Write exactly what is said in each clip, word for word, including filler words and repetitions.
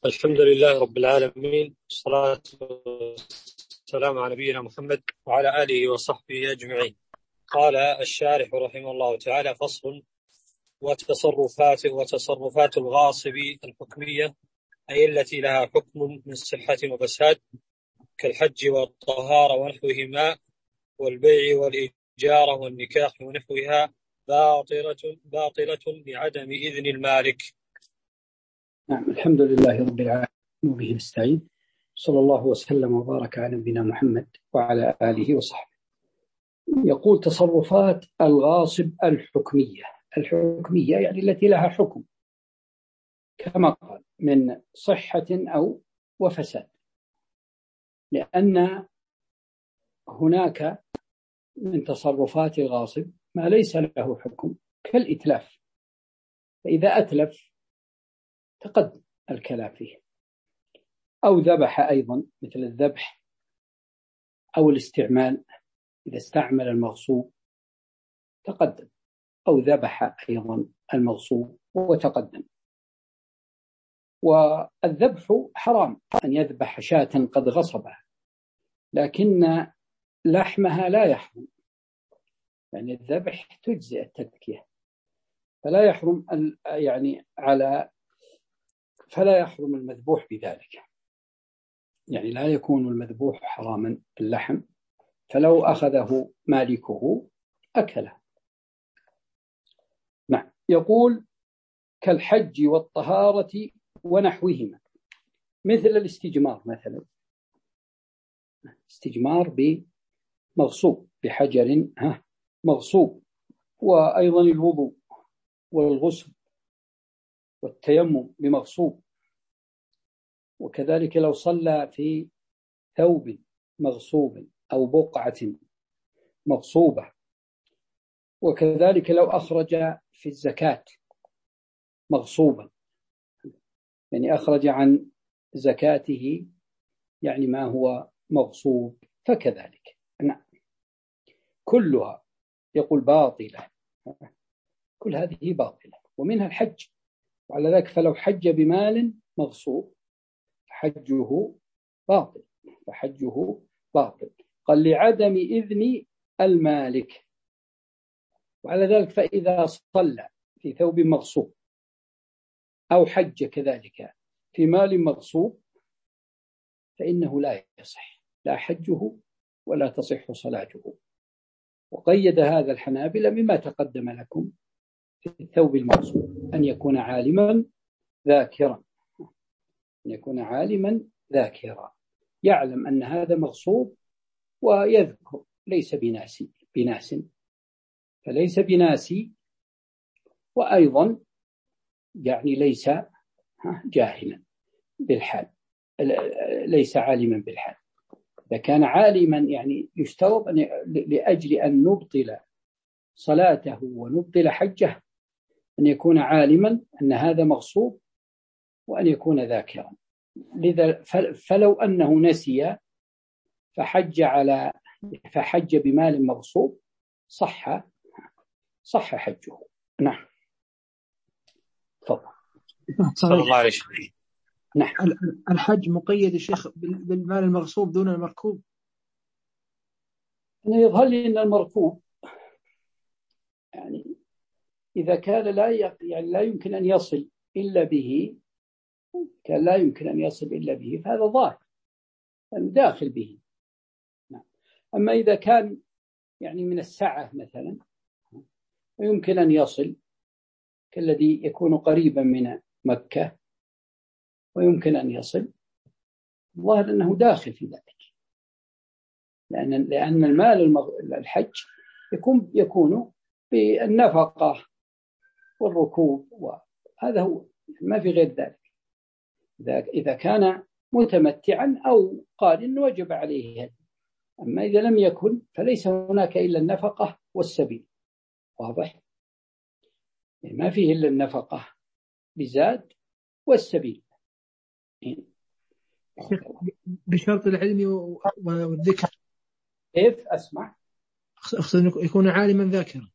الحمد لله رب العالمين، والصلاة والسلام على نبينا محمد وعلى آله وصحبه أجمعين. قال الشارح رحمه الله تعالى: فصل: وتصرفات وتصرفات الغاصب الحكمية، أي التي لها حكم من صحة وفساد، كالحج والطهارة ونحوهما، والبيع والإجارة والنكاح ونحوها، باطلة باطلة لعدم إذن المالك. نعم، الحمد لله رب العالمين وبه نستعين، صلى الله وسلم وبارك على نبينا محمد وعلى آله وصحبه. يقول: تصرفات الغاصب الحكمية. الحكمية يعني التي لها حكم، كما قال، من صحة أو وفساد، لأن هناك من تصرفات الغاصب ما ليس له حكم، كالإتلاف، فإذا أتلف تقدم الكلام فيه، أو ذبح أيضا مثل الذبح، أو الاستعمال، إذا استعمل المغصوب تقدم، أو ذبح أيضا المغصوب وتقدم. والذبح حرام، أن يذبح شاة قد غصبها، لكن لحمها لا يحرم، يعني الذبح تجزئ التذكية، فلا يحرم يعني على فلا يحرم المذبوح بذلك، يعني لا يكون المذبوح حراما اللحم، فلو أخذه مالكه أكله. نعم. يقول: كالحج والطهارة ونحوهما، مثل الاستجمار، مثلا استجمار بمغصوب، بحجر مغصوب، وأيضا الوضوء والغسل والتيمم بمغصوب، وكذلك لو صلى في ثوب مغصوب أو بقعة مغصوبة، وكذلك لو أخرج في الزكاة مغصوبا، يعني أخرج عن زكاته يعني ما هو مغصوب، فكذلك. نعم، كلها يقول باطلة، كل هذه باطلة، ومنها الحج، وعلى ذلك فلو حج بمال مغصوب فحجه باطل، فحجه باطل. قال: لعدم إذن المالك. وعلى ذلك فإذا صلى في ثوب مغصوب أو حج كذلك في مال مغصوب فإنه لا يصح، لا حجه ولا تصح صلاته. وقيد هذا الحنابلة مما تقدم لكم في الثوب المغصوب، أن يكون عالما ذاكرا، أن يكون عالما ذاكرا يعلم أن هذا مغصوب ويذكر، ليس بناسي بناس فليس بناسي، وأيضا يعني ليس جاهلا بالحال، ليس عالما بالحال. إذا كان عالما يعني يشترط أن لأجل أن نبطل صلاته ونبطل حجه أن يكون عالما أن هذا مغصوب، وأن يكون ذاكرا. لذا فلو أنه نسي فحج على فحج بمال مغصوب صح صح حجه. نعم. تفضل. صلى الله عليه وسلم. نعم. الحج مقيد الشيخ بالمال المغصوب دون المركوب؟ أنا يظهر لي أن المركوب يعني إذا كان لا يعني لا يمكن أن يصل إلا به، كان لا يمكن أن يصل إلا به، فهذا ظاهر داخل به. نعم. أما إذا كان يعني من السعة مثلا ويمكن أن يصل، كالذي يكون قريبا من مكة ويمكن أن يصل، الظاهر أنه داخل في ذلك، لأن لأن المال الحج يكون يكون بالنفقة والركوب، وهذا هو، ما في غير ذلك. إذا كان متمتعا أو قارن وجب عليه هذا، أما إذا لم يكن فليس هناك إلا النفقة والسبيل. واضح؟ ما فيه إلا النفقة بزاد والسبيل. بشرط العلم والذكر. كيف أسمع؟ أقصد أن يكون عالما ذاكرا.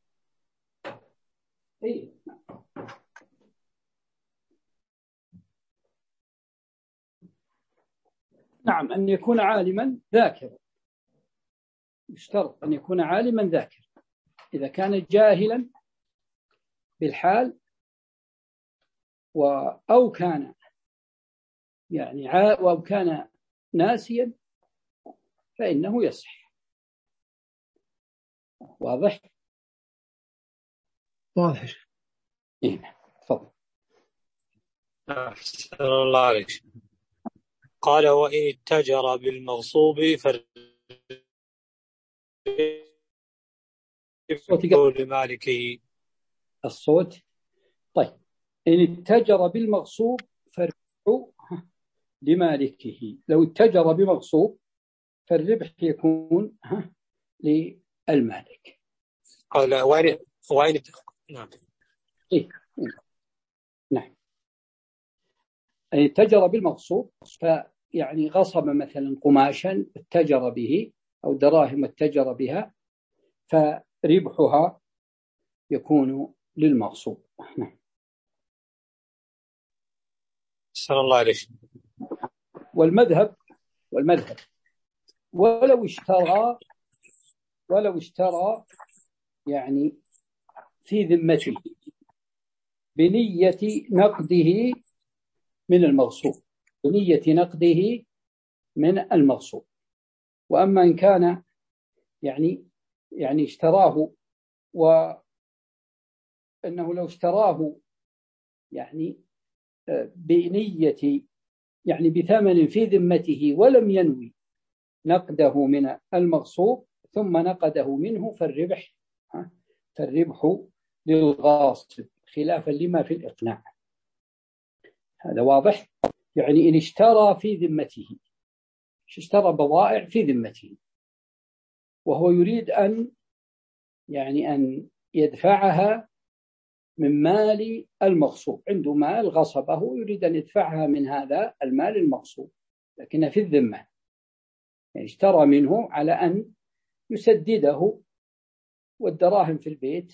إيه. نعم، أن يكون عالما ذاكرا، يشترط أن يكون عالما ذاكرا. إذا كان جاهلا بالحال و أو كان يعني أو كان ناسيا فإنه يصح. واضح؟ واضح. إيه. تفضل. أحسن الله عليك. قال وإن اتجر بالمغصوب فربحه لمالكه. الصوت. طيب، إن اتجر بالمغصوب فربحه لمالكه. لو اتجر بمغصوب فالربح يكون للمالك. قال وإن وإن نعم. إيه؟ نعم. أي اتجر بالمغصوب، فيعني غصب مثلا قماشا اتجر به أو دراهم اتجر بها، فربحها يكون للمغصوب. نعم. أحسن الله عليك. والمذهب والمذهب ولو اشترى ولو اشترى يعني في ذمته بنية نقده من المغصوب، بنية نقده من المغصوب. وأما إن كان يعني يعني اشتراه وأنه لو اشتراه يعني بنية يعني بثمن في ذمته ولم ينوي نقده من المغصوب ثم نقده منه فالربح فالربح للغاصب، خلافا لما في الإقناع. هذا واضح؟ يعني إن اشترى في ذمته، اشترى بضائع في ذمته وهو يريد أن يعني أن يدفعها من مال المغصوب، عنده مال غصبه يريد أن يدفعها من هذا المال المغصوب لكنها في الذمة، يعني اشترى منه على أن يسدده والدراهم في البيت،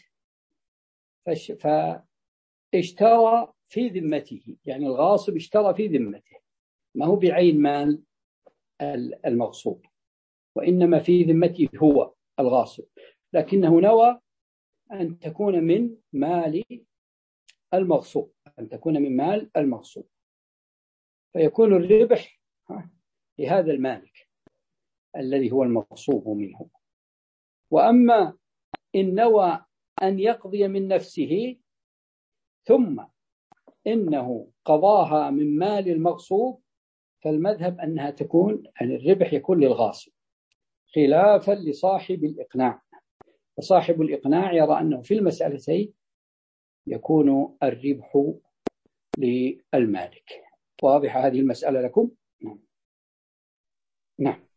فاشترى في ذمته، يعني الغاصب اشترى في ذمته، ما هو بعين مال المغصوب وإنما في ذمته هو الغاصب، لكنه نوى أن تكون من مال المغصوب، أن تكون من مال المغصوب، فيكون الربح لهذا المالك الذي هو المغصوب منه. وأما إن نوى أن يقضي من نفسه ثم إنه قضاها من مال المغصوب فالمذهب أنها تكون أن الربح يكون للغاصب، خلافا لصاحب الإقناع. وصاحب الإقناع يرى أنه في المسألتين يكون الربح للمالك. واضح هذه المسألة لكم؟ نعم.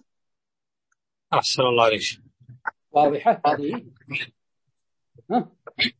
أحسن الله عليك. واضحة هذه؟ ها؟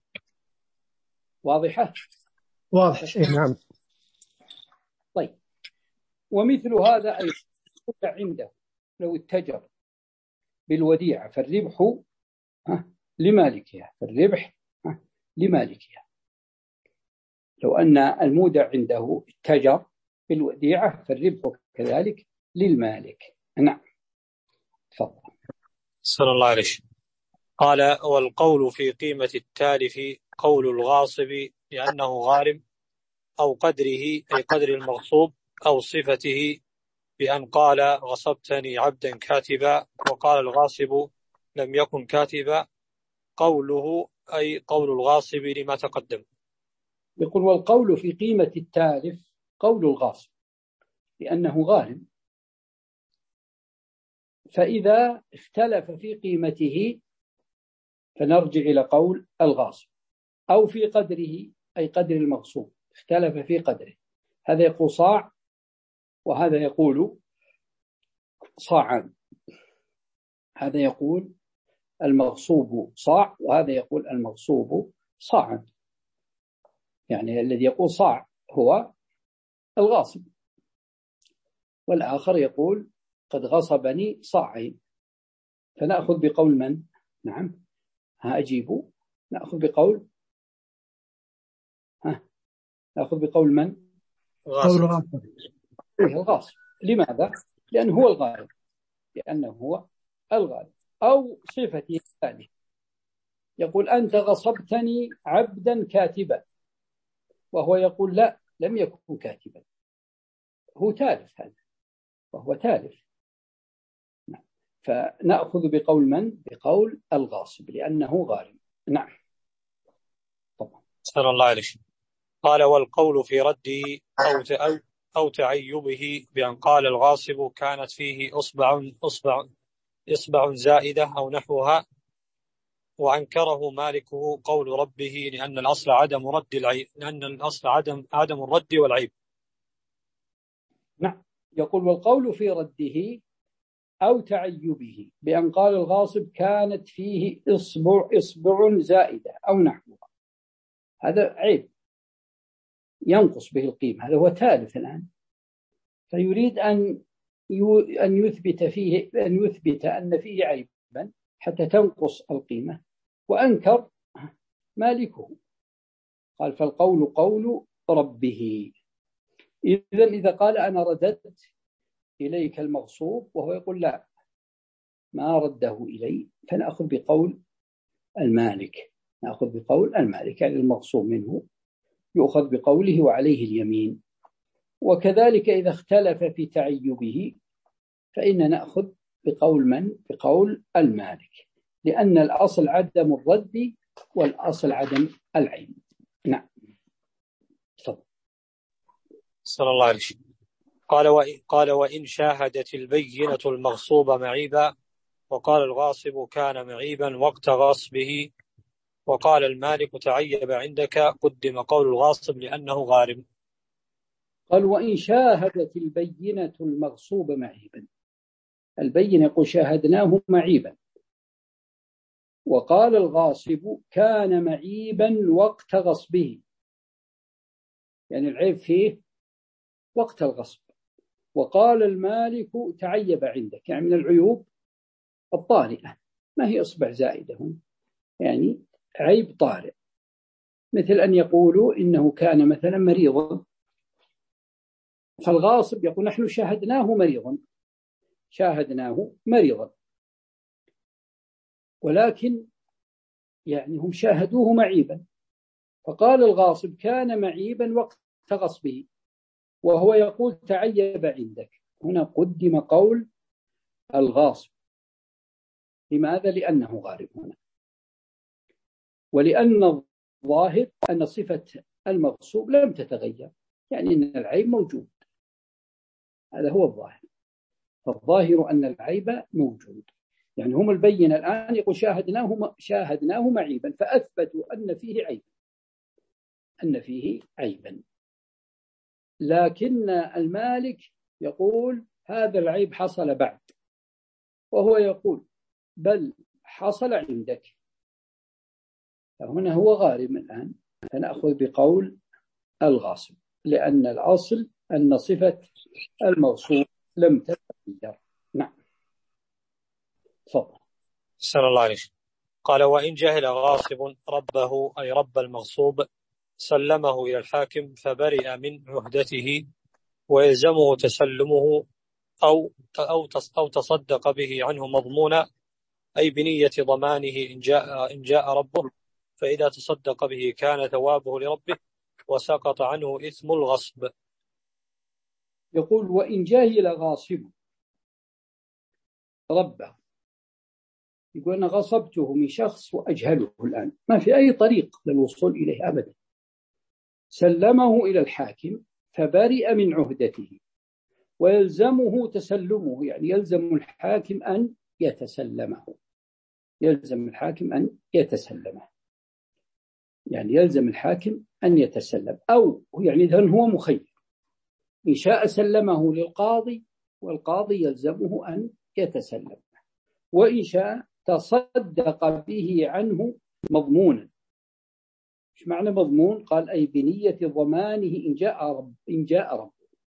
واضحة؟ واضح. نعم. طيب، ومثل هذا أيضا عنده لو اتجر بالوديعة فالربح لمالكها، فالربح لمالكها. لو أن المودع عنده اتجر بالوديعة فالربح كذلك للمالك. نعم. تفضل. صلى الله عليه. قال والقول في قيمة التالف قول الغاصب لأنه غارم أو قدره أي قدر المغصوب أو صفته، بأن قال غصبتني عبدا كاتبا وقال الغاصب لم يكن كاتبا، قوله أي قول الغاصب لما تقدم. يقول والقول في قيمة التالف قول الغاصب لأنه غارم، فإذا اختلف في قيمته فنرجع إلى قول الغاصب، أو في قدره أي قدر المغصوب اختلف في قدره، هذا يقول صاع وهذا يقول صاعا، هذا يقول المغصوب صاع وهذا يقول المغصوب صاعا، يعني الذي يقول صاع هو الغاصب والآخر يقول قد غصبني صاعين، فنأخذ بقول من؟ نعم، ها أجيبوا، نأخذ بقول ها نأخذ بقول من؟ قول الغاصب. إيه الغاصب. لماذا؟ لأنه هو الغالب، لأنه هو الغالب. أو صفته الثانية، يقول أنت غصبتني عبدا كاتبا، وهو يقول لا، لم يكن كاتبا، هو تالف هذا، وهو تالف. نعم. فنأخذ بقول من؟ بقول الغاصب، لأنه غارم. نعم. طبعا. صلى الله عليه وسلم. قال والقول في رد أو أو أو تعيبه بأن قال الغاصب كانت فيه أصبع أصبع إصبع زائدة أو نحوها، وأنكره مالكه قول ربه لأن الأصل عدم رد العيب، لأن الأصل عدم عدم الرد والعيب. نعم. يقول والقول في رده أو تعيبه بأن قال الغاصب كانت فيه إصبع إصبع زائدة أو نحوها، هذا عيب ينقص به القيمة، هذا هو تالف الآن، فيريد أن أن يثبت فيه أن يثبت أن فيه عيبا حتى تنقص القيمة، وأنكر مالكه، قال فالقول قول ربه. إذن إذا قال أنا رددت إليك المغصوب وهو يقول لا، ما رده إلي، فنأخذ بقول المالك، نأخذ بقول المالك، يعني المغصوب منه يؤخذ بقوله وعليه اليمين. وكذلك إذا اختلف في تعيبه فإن نأخذ بقول من؟ بقول المالك، لأن الأصل عدم الرد والأصل عدم العين. نعم. تفضل. صلى الله عليه وسلم. قال وإن, قال وإن شاهدت البينة المغصوب معيبا، وقال الغاصب كان معيبا وقت غصبه، وقال المالك تعيب عندك، قدم قول الغاصب لأنه غارم. قال وإن شاهدت البينة المغصوب معيبا، البينة يقول شاهدناه معيبا، وقال الغاصب كان معيبا وقت غصبه، يعني العيب فيه وقت الغصب، وقال المالك تعيب عندك، يعني من العيوب الطارئة، ما هي أصبع زائدة، يعني عيب طارئ، مثل أن يقولوا إنه كان مثلا مريضا، فالغاصب يقول نحن شاهدناه مريضا، شاهدناه مريضا، ولكن يعني هم شاهدوه معيبا، فقال الغاصب كان معيبا وقت غصبه، وهو يقول تعيب عندك، هنا قدم قول الغاصب. لماذا؟ لأنه غارب هنا، ولأن الظاهر أن صفة المغصوب لم تتغير، يعني أن العيب موجود، هذا هو الظاهر، فالظاهر أن العيب موجود، يعني هم البينة الآن يقول شاهدناه شاهدناه معيبا، فأثبتوا أن فيه عيب، أن فيه عيبا، لكن المالك يقول هذا العيب حصل بعد، وهو يقول بل حصل عندك، فهنا هو غارم الآن، فنأخذ بقول الغاصب، لأن الأصل أن صفة الموصوف لم تتغير. نعم. تفضل. صلى الله عليه وسلم. قال وإن جهل غاصب ربه أي رب المغصوب سلمه إلى الحاكم فبرئ من عهدته، ويلزمه تسلمه أو أو أو تصدق به عنه مضمونا، أي بنية ضمانه إن جاء إن جاء ربه، فإذا تصدق به كان ثوابه لربه وسقط عنه إثم الغصب. يقول وإن جاهل غاصب ربه، يقول أنا غصبته من شخص وأجهله الآن، ما في أي طريق للوصول إليه أبدا، سلمه إلى الحاكم فبرئ من عهدته، ويلزمه تسلمه، يعني يلزم الحاكم أن يتسلمه، يلزم الحاكم أن يتسلمه، يعني يلزم الحاكم أن يتسلم، أو يعني إذن هو مخير، إن شاء سلمه للقاضي والقاضي يلزمه أن يتسلم، وإن شاء تصدق به عنه مضمونا. إيش معنى مضمون؟ قال أي بنية ضمانه إن جاء رب إن جاء ربه،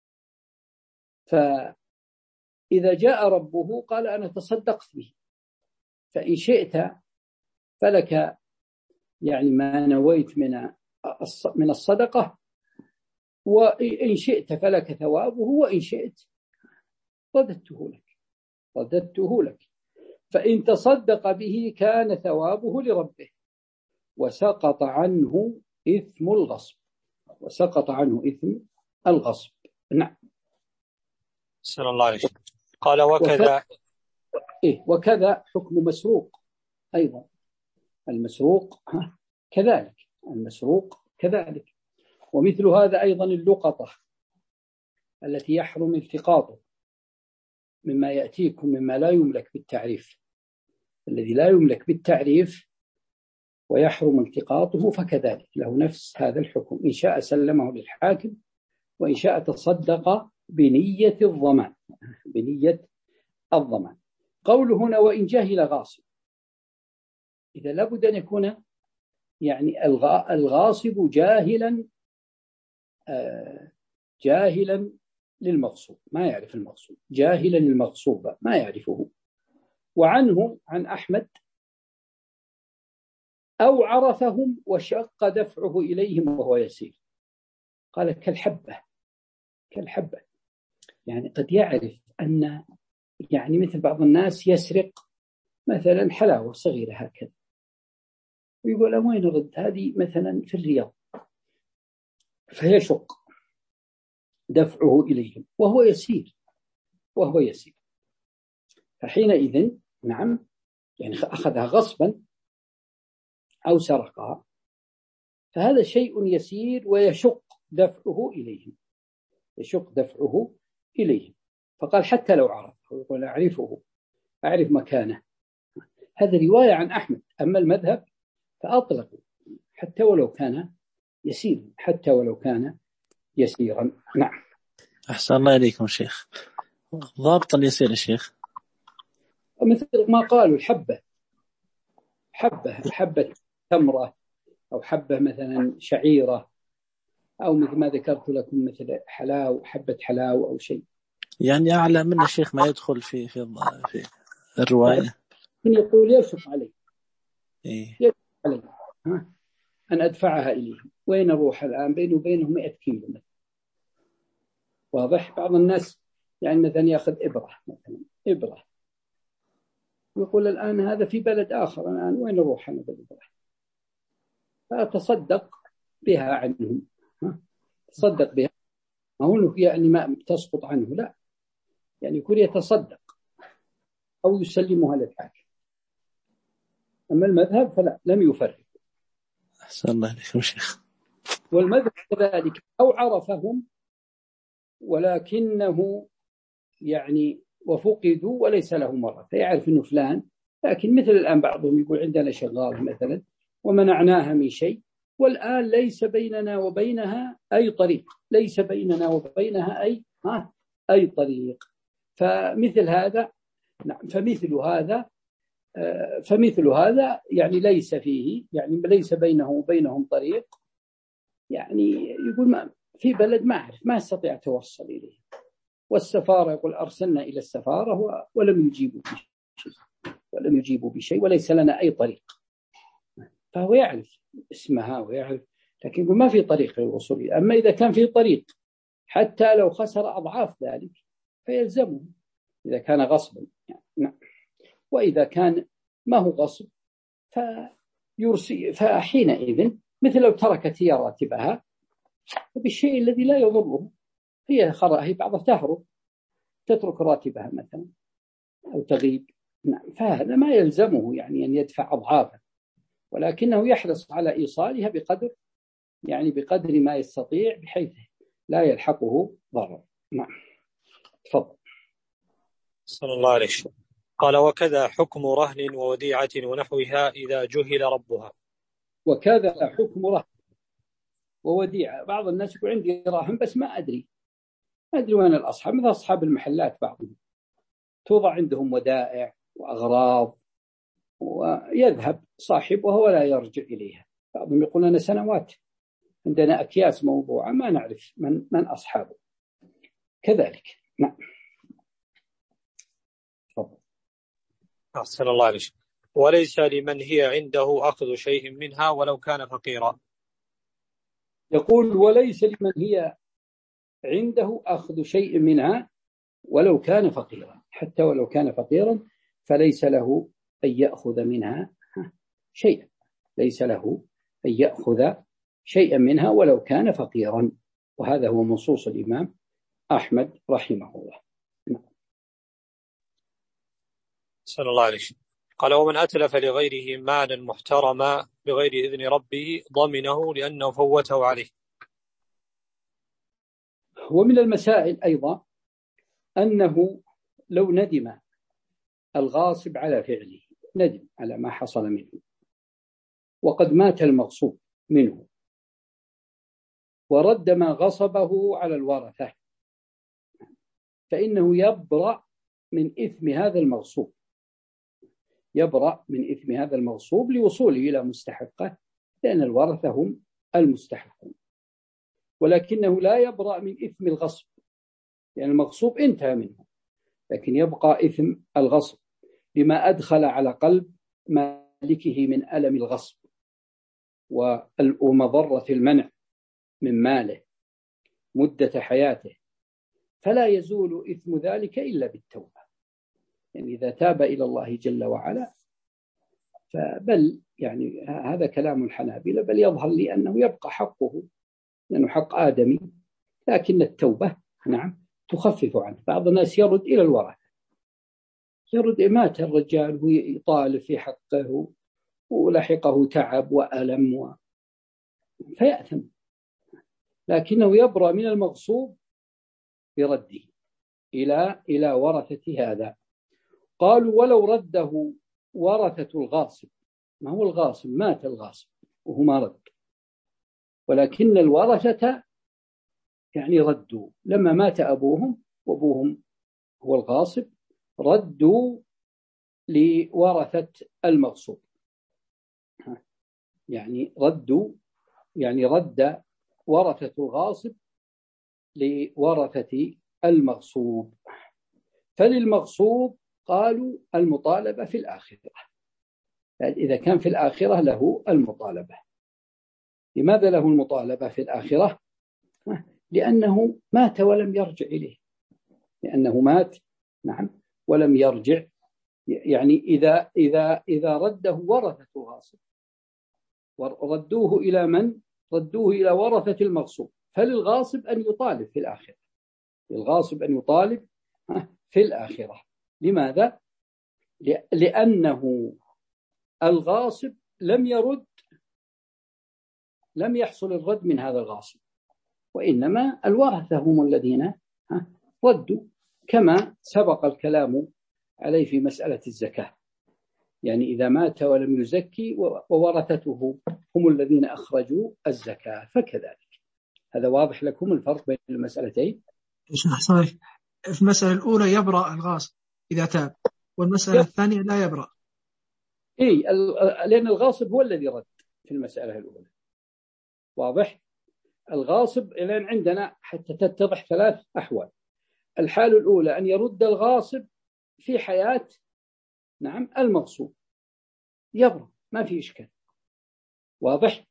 فإذا جاء ربه قال أنا تصدقت به، فإن شئت فلك يعني ما نويت من من الصدقة، وإن شئت فلك ثوابه، وإن شئت رددته لك رددته لك فإن تصدق به كان ثوابه لربه وسقط عنه إثم الغصب وسقط عنه إثم الغصب. نعم. صلى الله عليه وسلم. قال وكذا إيه وكذا حكم مسروق أيضا. المسروق كذلك المسروق كذلك. ومثل هذا أيضا اللقطة التي يحرم التقاطه مما يأتيكم مما لا يملك بالتعريف، الذي لا يملك بالتعريف ويحرم التقاطه فكذلك له نفس هذا الحكم، إن شاء سلمه للحاكم وإن شاء تصدق بنية الضمان بنية الضمان. قوله هنا وإن جهل غاصب، إذا لابد أن يكون يعني الغاصب جاهلا آه جاهلا للمغصوب، ما يعرف المغصوب، جاهلا المغصوب ما يعرفه. وعنه عن أحمد أو عرفهم وشق دفعه إليهم وهو يسير. قال كالحبة كالحبة يعني قد يعرف أن يعني مثل بعض الناس يسرق مثلا حلاوة صغيرة هكذا ويقول وين رد هذه مثلا في الرياض، فيشق دفعه إليهم وهو يسير وهو يسير فحينئذ نعم يعني أخذها غصبا أو سرقها، فهذا شيء يسير ويشق دفعه إليهم يشق دفعه إليهم. فقال حتى لو عرفه، يقول أعرفه أعرف مكانه. هذا رواية عن أحمد. أما المذهب فأطلقوا حتى ولو كان يسير حتى ولو كان يسيرا. نعم. أحسن الله إليكم شيخ. ضابط اليسير يا شيخ مثل ما قالوا الحبة حبة حبة تمرة أو حبة مثلا شعيرة أو مثل ما ذكرت لكم مثل حلاو حبة حلاو أو شيء يعني أعلى من الشيخ ما يدخل في في في الرواية. من يقول يشق عليه إيه؟ يشق عليه ها أن أدفعها إليهم. وين أروح الآن؟ بينه وبينهم مئة كيلو مثلا. واضح. بعض الناس يعني مثلا يأخذ إبرة مثلا إبرة يقول الآن هذا في بلد آخر، الآن وين أروح أنا بالإبرة؟ فأتصدق بها عنهم ها تصدق بها، ما هو يعني ما تسقط عنه لا، يعني يكون يتصدق أو يسلمها للحاكم. أما المذهب فلا لم يفرق. أحسن الله عليكم شيخ. والمذهب كذلك أو عرفهم ولكنه يعني وفقدوا وليس له مرة، فيعرف أنه فلان، لكن مثل الآن بعضهم يقول عندنا شغال مثلا ومنعناها من شيء والآن ليس بيننا وبينها أي طريق ليس بيننا وبينها أي ها أي طريق. فمثل هذا نعم فمثل هذا فمثل هذا يعني ليس فيه يعني ليس بينه وبينهم طريق، يعني يقول ما في بلد ما أعرف ما استطيع أتوصل إليه، والسفارة يقول أرسلنا إلى السفارة ولم يجيبوا بشيء ولم يجيبوا بشيء وليس لنا أي طريق. فهو يعرف اسمها ويعرف، لكن يقول ما في طريق للوصول. أما إذا كان في طريق حتى لو خسر أضعاف ذلك فيلزمه إذا كان غصبا يعني. نعم. وإذا كان ما هو غصب فيرسي فحينئذ مثل لو تركت هي راتبها بالشيء الذي لا يضره، هي هي بعضها تهرب تترك راتبها مثلا أو تغيب نعم، فهذا ما يلزمه يعني أن يدفع أضعافا، ولكنه يحرص على إيصالها بقدر يعني بقدر ما يستطيع بحيث لا يلحقه ضرر. نعم. تفضل. صلى الله عليه وسلم. قال وكذا حكم رهن ووديعة ونحوها إذا جهل ربها. وكذا حكم رهن ووديعة. بعض الناس يقول عندي رهن بس ما أدري ما أدري وين الأصحاب، مثل أصحاب المحلات بعضهم توضع عندهم ودائع وأغراض ويذهب صاحب وهو لا يرجع إليها. بعضهم يقول أنا سنوات عندنا أكياس موضوعة ما نعرف من من أصحابه كذلك. نعم. تفضل. أحسن الله عليك. وليس لمن هي عنده أخذ شيء منها ولو كان فقيرا. يقول وليس لمن هي عنده أخذ شيء منها ولو كان فقيرا، حتى ولو كان فقيرا فليس له أن يأخذ منها شيئا، ليس له أن يأخذ شيئا منها ولو كان فقيرا. وهذا هو منصوص الإمام أحمد رحمه الله. صلى الله عليه وسلم. قال: ومن أتلف لغيره مالا محترما بغير إذن ربه ضمنه لأنه فوته عليه. ومن المسائل أيضا أنه لو ندم الغاصب على فعله، ندم على ما حصل منه وقد مات المغصوب منه ورد ما غصبه على الورثة، فإنه يبرأ من إثم هذا المغصوب، يبرأ من إثم هذا المغصوب لوصوله إلى مستحقه، لأن الورثة هم المستحقون، ولكنه لا يبرأ من إثم الغصب، لأن يعني المغصوب انتهى منه، لكن يبقى إثم الغصب بما أدخل على قلب مالكه من ألم الغصب ومضرة المنع من ماله مدة حياته، فلا يزول إثم ذلك إلا بالتوبة. يعني إذا تاب إلى الله جل وعلا فبل يعني هذا كلام الحنابلة، بل يظهر لي أنه يبقى حقه لأنه حق آدمي، لكن التوبة نعم تخفف عنه. بعض الناس يرد إلى الورثة، يرد مات الرجال ويطالب في حقه ولحقه تعب وألم و... فيأثم، لكنه يبرأ من المغصوب برده إلى إلى ورثة هذا. قالوا: ولو رده ورثة الغاصب، ما هو الغاصب مات الغاصب وهو ما رد، ولكن الورثة يعني ردوا لما مات أبوهم وأبوهم هو الغاصب، ردوا لورثة المغصوب، يعني ردوا يعني رد ورثة الغاصب لورثة المغصوب. فللمغصوب قالوا المطالبة في الآخرة، يعني إذا كان في الآخرة له المطالبة. لماذا له المطالبة في الآخرة؟ لأنه مات ولم يرجع إليه، لأنه مات نعم ولم يرجع. يعني إذا إذا إذا رده ورثة الغاصب وردوه إلى من؟ ردوه إلى ورثة المغصوب، فللغاصب أن يطالب في الآخرة، للغاصب أن يطالب في الآخرة. لماذا؟ لأنه الغاصب لم يرد، لم يحصل الرد من هذا الغاصب، وإنما الورثة هم الذين ردوا، كما سبق الكلام عليه في مسألة الزكاة. يعني إذا مات ولم يزكي وورثته هم الذين أخرجوا الزكاة فكذلك. هذا واضح لكم الفرق بين المسألتين؟ في المسألة الأولى يبرأ الغاصب إذا تاب، والمسألة الثانية لا يبرأ. إيه، لأن الغاصب هو الذي رد في المسألة الأولى. واضح؟ الغاصب الآن عندنا حتى تتضح ثلاث أحوال. الحالة الأولى أن يرد الغاصب في حياة نعم المغصوب، يبرأ ما في إشكال. واضح؟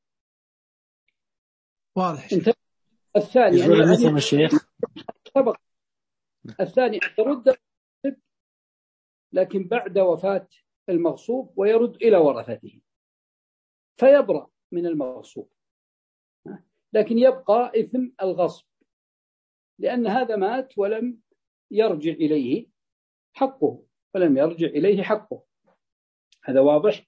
واضح. الثاني أن مثل الشيخ سبق الثاني أن يرد الغاصب لكن بعد وفاة المغصوب ويرد إلى ورثته فيبرأ من المغصوب، لكن يبقى إثم الغصب لأن هذا مات ولم يرجع إليه حقه، ولم يرجع إليه حقه. هذا واضح.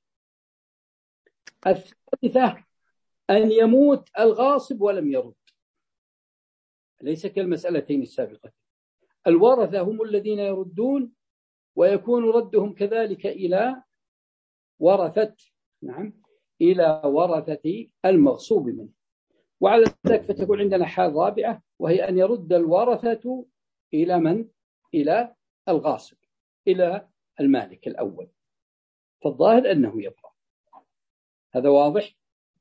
الثالثة أن يموت الغاصب ولم يرد، ليس كالمسألتين السابقة. الورثة هم الذين يردون، ويكون ردهم كذلك إلى ورثة نعم إلى ورثة المغصوب منه. وعلى ذلك فتكون عندنا حال رابعة، وهي أن يرد الورثة إلى من؟ إلى الغاصب، إلى المالك الأول، فالظاهر أنه يبرأ. هذا واضح؟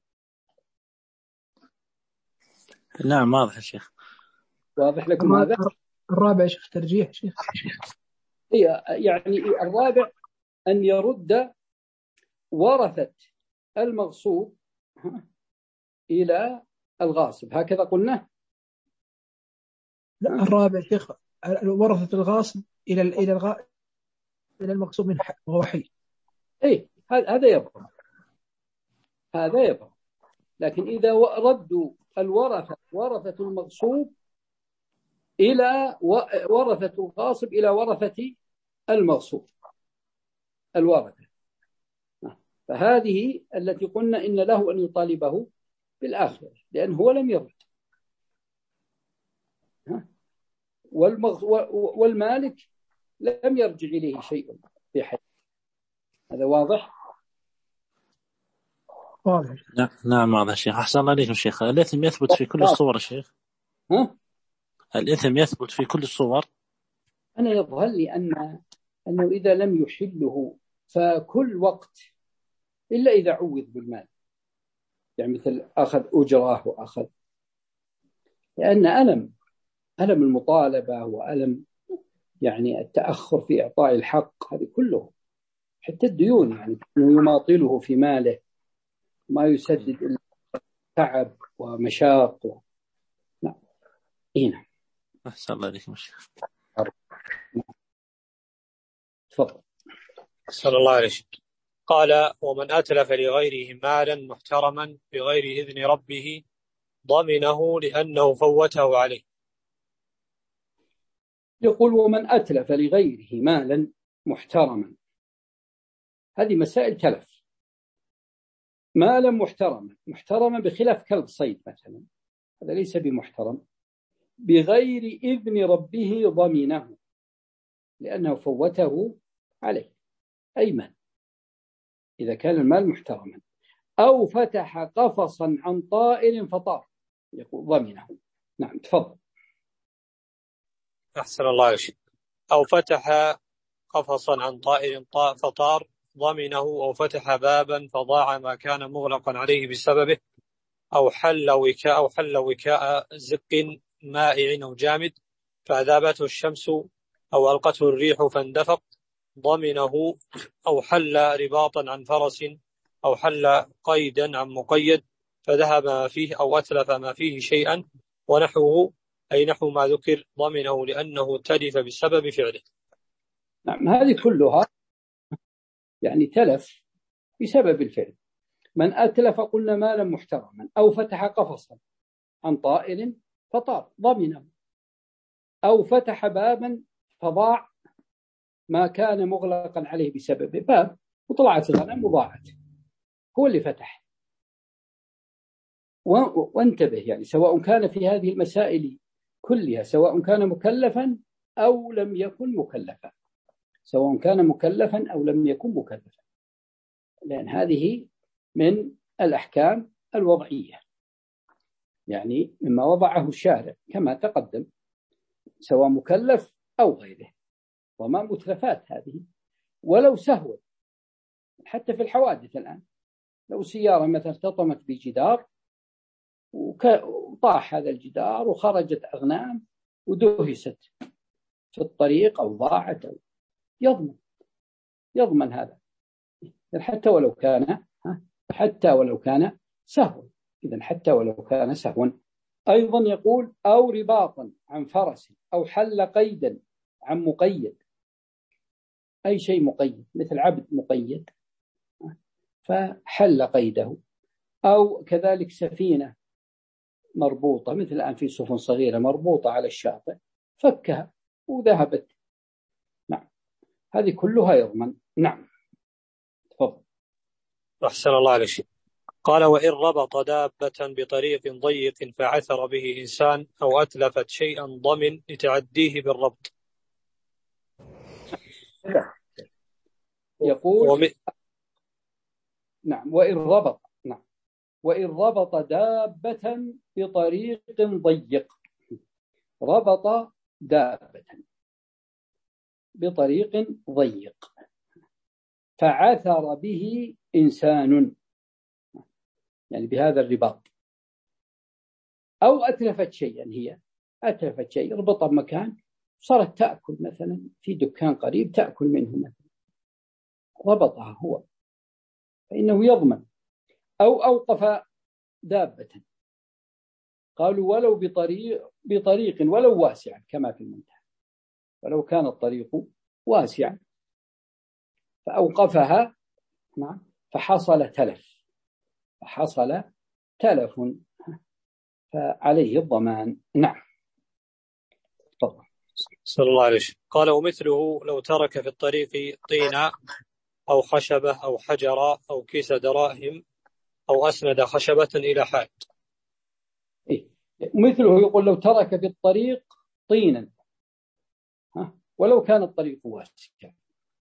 نعم واضح يا شيخ. واضح لكم هذا؟ الرابع شيخ ترجيح شيخ. هي يعني الرابع أن يرد ورثة المغصوب إلى الغاصب، هكذا قلنا. لا الرابع شيخ ورثة الغاصب إلى إلى الغا إلى المقصود منه وهو حي. إيه هذا يبقى هذا يبقى لكن إذا ردوا الورثة ورثة المغصوب إلى ورثة الغاصب إلى ورثة المغصوب الورثة، فهذه التي قلنا إن له أن يطالبه بالآخرة لأنه هو لم يرد، والمالك لم يرجع إليه شيء في حياته. هذا واضح؟ واضح. نعم واضح شيخ. أحسن الله عليكم شيخ. الإثم يثبت في كل الصور شيخ؟ ها؟ الإثم يثبت في كل الصور؟ أنا يظهر لي أن أنه إذا لم يحله فكل وقت إلا إذا عوض بالمال، يعني مثل أخذ أجراه وأخذ، لأن ألم ألم المطالبة وألم يعني التأخر في إعطاء الحق هذه كله، حتى الديون يعني أنه يماطله في ماله ما يسدد إلا تعب ومشاق و... نعم. هنا أحسن الله عليكم شيخ. تفضل. صلى الله عليه وسلم. قال: ومن أتلف لغيره مالا محترما بغير إذن ربه ضمنه لأنه فوته عليه. يقول: ومن أتلف لغيره مالا محترما، هذه مسائل تلف. مالا محترما، محترما بخلاف كلب صيد مثلا، هذا ليس بمحترم. بغير إذن ربه ضمنه لأنه فوته عليه، أي مال إذا كان المال محترما. أو فتح قفصا عن طائر فطار، يقول ضمنه. نعم تفضل. أحسن الله عليك. أو فتح قفصا عن طائر فطار ضمنه. أو فتح بابا فضاع ما كان مغلقا عليه بسببه. أو حل وكاء أو حل وكاء زق مائع أو جامد فأذابته الشمس أو ألقته الريح فاندفق ضمنه. أو حل رباطا عن فرس أو حل قيدا عن مقيد فذهب ما فيه أو أتلف ما فيه شيئا ونحوه، أي نحو ما ذكر، ضمنه لأنه تلف بسبب فعله. نعم هذه كلها يعني تلف بسبب الفعل. من أتلف قلنا مالا محترما، أو فتح قفصا عن طائر فطار ضمنه. أو فتح بابا فضاع ما كان مغلقا عليه بسبب باب وطلعت الغنم وضاعت، هو اللي فتح. وانتبه يعني سواء كان في هذه المسائل كلها، سواء كان مكلفا أو لم يكن مكلفا، سواء كان مكلفا أو لم يكن مكلفا، لأن هذه من الأحكام الوضعية، يعني مما وضعه الشارع كما تقدم، سواء مكلف أو غيره. وما متلفات هذه ولو سهوا، حتى في الحوادث الآن لو سيارة مثلا ارتطمت بجدار وطاح هذا الجدار وخرجت أغنام ودهست في الطريق أو ضاعت، أو يضمن يضمن هذا حتى ولو كان حتى ولو كان سهوا. إذن حتى ولو كان سهوا. أيضا يقول: أو رباطا عن فرس أو حل قيدا عن مقيد، أي شيء مقيد مثل عبد مقيد فحل قيده. أو كذلك سفينة مربوطة، مثل الآن في سفن صغيرة مربوطة على الشاطئ فكها وذهبت. نعم هذه كلها يضمن. نعم تفضل. أحسن الله عليك. قال: وإن ربط دابة بطريق ضيق فعثر به إنسان أو أتلفت شيئا ضمن لتعديه بالربط. يقول وم... نعم وإن ربط نعم وإن ربط دابة بطريق ضيق، ربط دابة بطريق ضيق فعثر به إنسان، يعني بهذا الرباط، أو أتلفت شيئا، هي أتلفت شيء ربطها بمكان صارت تأكل مثلا في دكان قريب تأكل منه مثلا، ربطها هو فإنه يضمن. أو أوقف دابة، قالوا ولو بطريق بطريق ولو واسع كما في المنتهى، ولو كان الطريق واسعا، فأوقفها فحصل تلف فحصل تلف فعليه الضمان. نعم. طبعا. صلى الله عليه وسلم. قال ومثله لو ترك في الطريق طينا أو خشبة أو حجر أو كيس دراهم أو أسند خشبة إلى حائط. إيه؟ مثله يقول لو ترك في الطريق طينا، ها؟ ولو كان الطريق واسعا،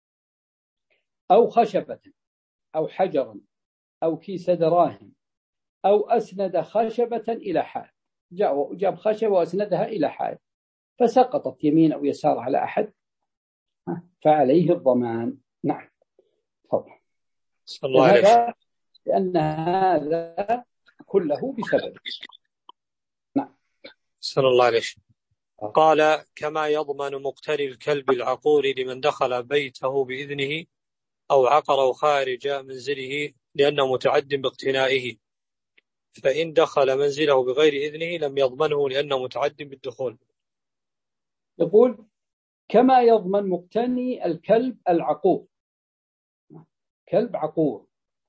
أو خشبة أو حجرا أو كيس دراهم أو أسند خشبة إلى حائط، جاب خشبة وأسندها إلى حائط فسقطت يمين أو يسار على أحد فعليه الضمان. نعم. تفضل. صلى الله عليه وسلم. لأن هذا كله بسبب. نعم. صلى الله عليه وسلم. قال كما يضمن مقتني الكلب العقور لمن دخل بيته بإذنه أو عقره خارج منزله لأنه متعد باقتنائه، فإن دخل منزله بغير إذنه لم يضمنه لأنه متعد بالدخول. يقول كما يضمن مقتني الكلب العقور، كلب عقور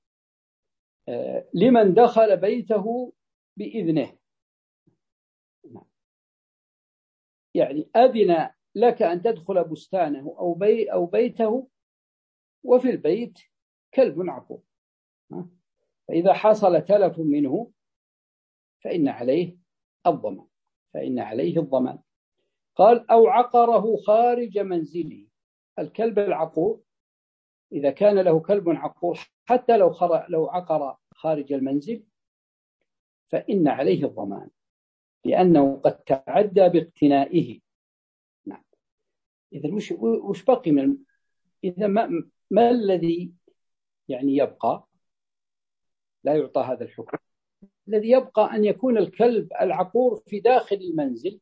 لمن دخل بيته بإذنه، يعني أذن لك أن تدخل بستانه أو, بي أو بيته وفي البيت كلب عقور، فإذا حصل تلف منه فإن عليه الضمان فإن عليه الضمان. قال أو عقره خارج منزله. الكلب العقور إذا كان له كلب عقور حتى لو لو عقر خارج المنزل فإن عليه الضمان لأنه قد تعدى باقتنائه. نعم. إذا وش وش بقي من إذا ما ما الذي يعني يبقى لا يعطى هذا الحكم؟ الذي يبقى أن يكون الكلب العقور في داخل المنزل،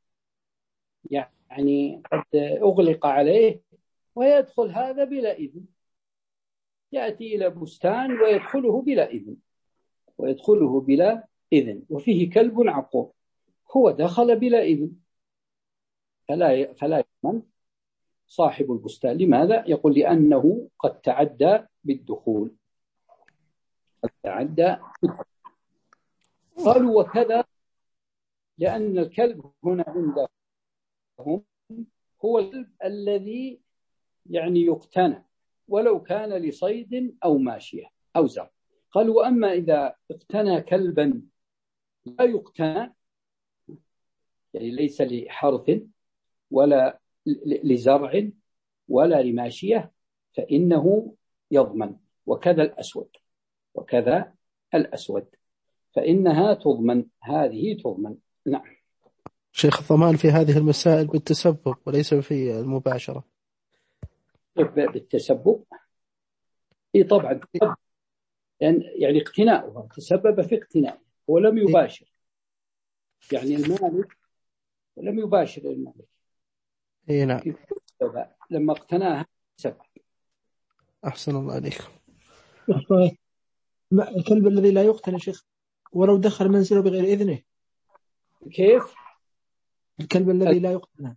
يعني قد أغلق عليه ويدخل هذا بلا إذن، يأتي إلى بستان ويدخله بلا إذن ويدخله بلا إذن وفيه كلب عقور، هو دخل بلا إذن فلا فلا يضمن صاحب البستان. لماذا؟ يقول لأنه قد تعدى بالدخول قد تعدى بالدخول. قالوا وكذا لأن الكلب هنا عندهم هو الكلب الذي يعني يقتنى ولو كان لصيد أو ماشية أو زرع. قالوا وأما إذا اقتنى كلبا لا يقتنى، يعني ليس لحرث ولا لزرع ولا لماشية، فإنه يضمن. وكذا الأسود وكذا الأسود فإنها تضمن، هذه تضمن. نعم. شيخ الضمان في هذه المسائل بالتسبب وليس في المباشرة. بالتسبب إيه طبعا، يعني يعني اقتناؤها تسبب في اقتنائه ولم يباشر، يعني المالك ولم يباشر المالك. اي نعم. لما اقتناها سبب. أحسن الله عليكم. الكلب الذي لا يقتنى شيخ ولو دخل منزله بغير إذنه. كيف؟ الكلب الذي لا يقتنى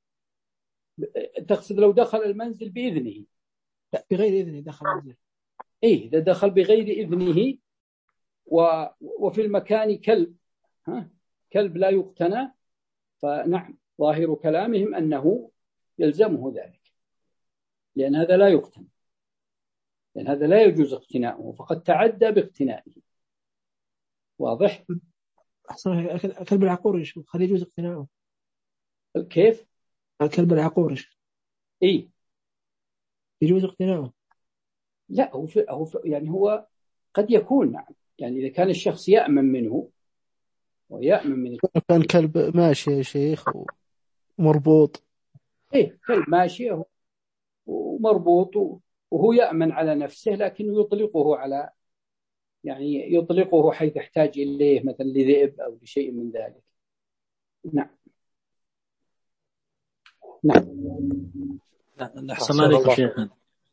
تقصد لو دخل المنزل بإذنه؟ لا، بغير إذنه دخل المنزل. إيه إذا دخل بغير إذنه و... وفي المكان كلب، ها؟ كلب لا يقتنى، فنعم ظاهر كلامهم أنه يلزمه ذلك، لأن هذا لا يقتنى، لأن هذا لا يجوز اقتناؤه فقد تعدى باقتنائه. واضح؟ أحسن. الكلب العقور يشوف هل يجوز اقتناؤه؟ كيف؟ الكلب العقور إيه يجوز اقتناؤه؟ لا هو, في هو في يعني هو قد يكون نعم، يعني إذا كان الشخص يأمن منه ويأمن من كان كلب ماشي يا شيخ ومربوط. إيه كلب ماشي ومربوط وهو يأمن على نفسه لكنه يطلقه على يعني يطلقه حيث يحتاج إليه مثلا لذئب أو لشيء من ذلك. نعم. نعم. أحسن عليكم شيخنا.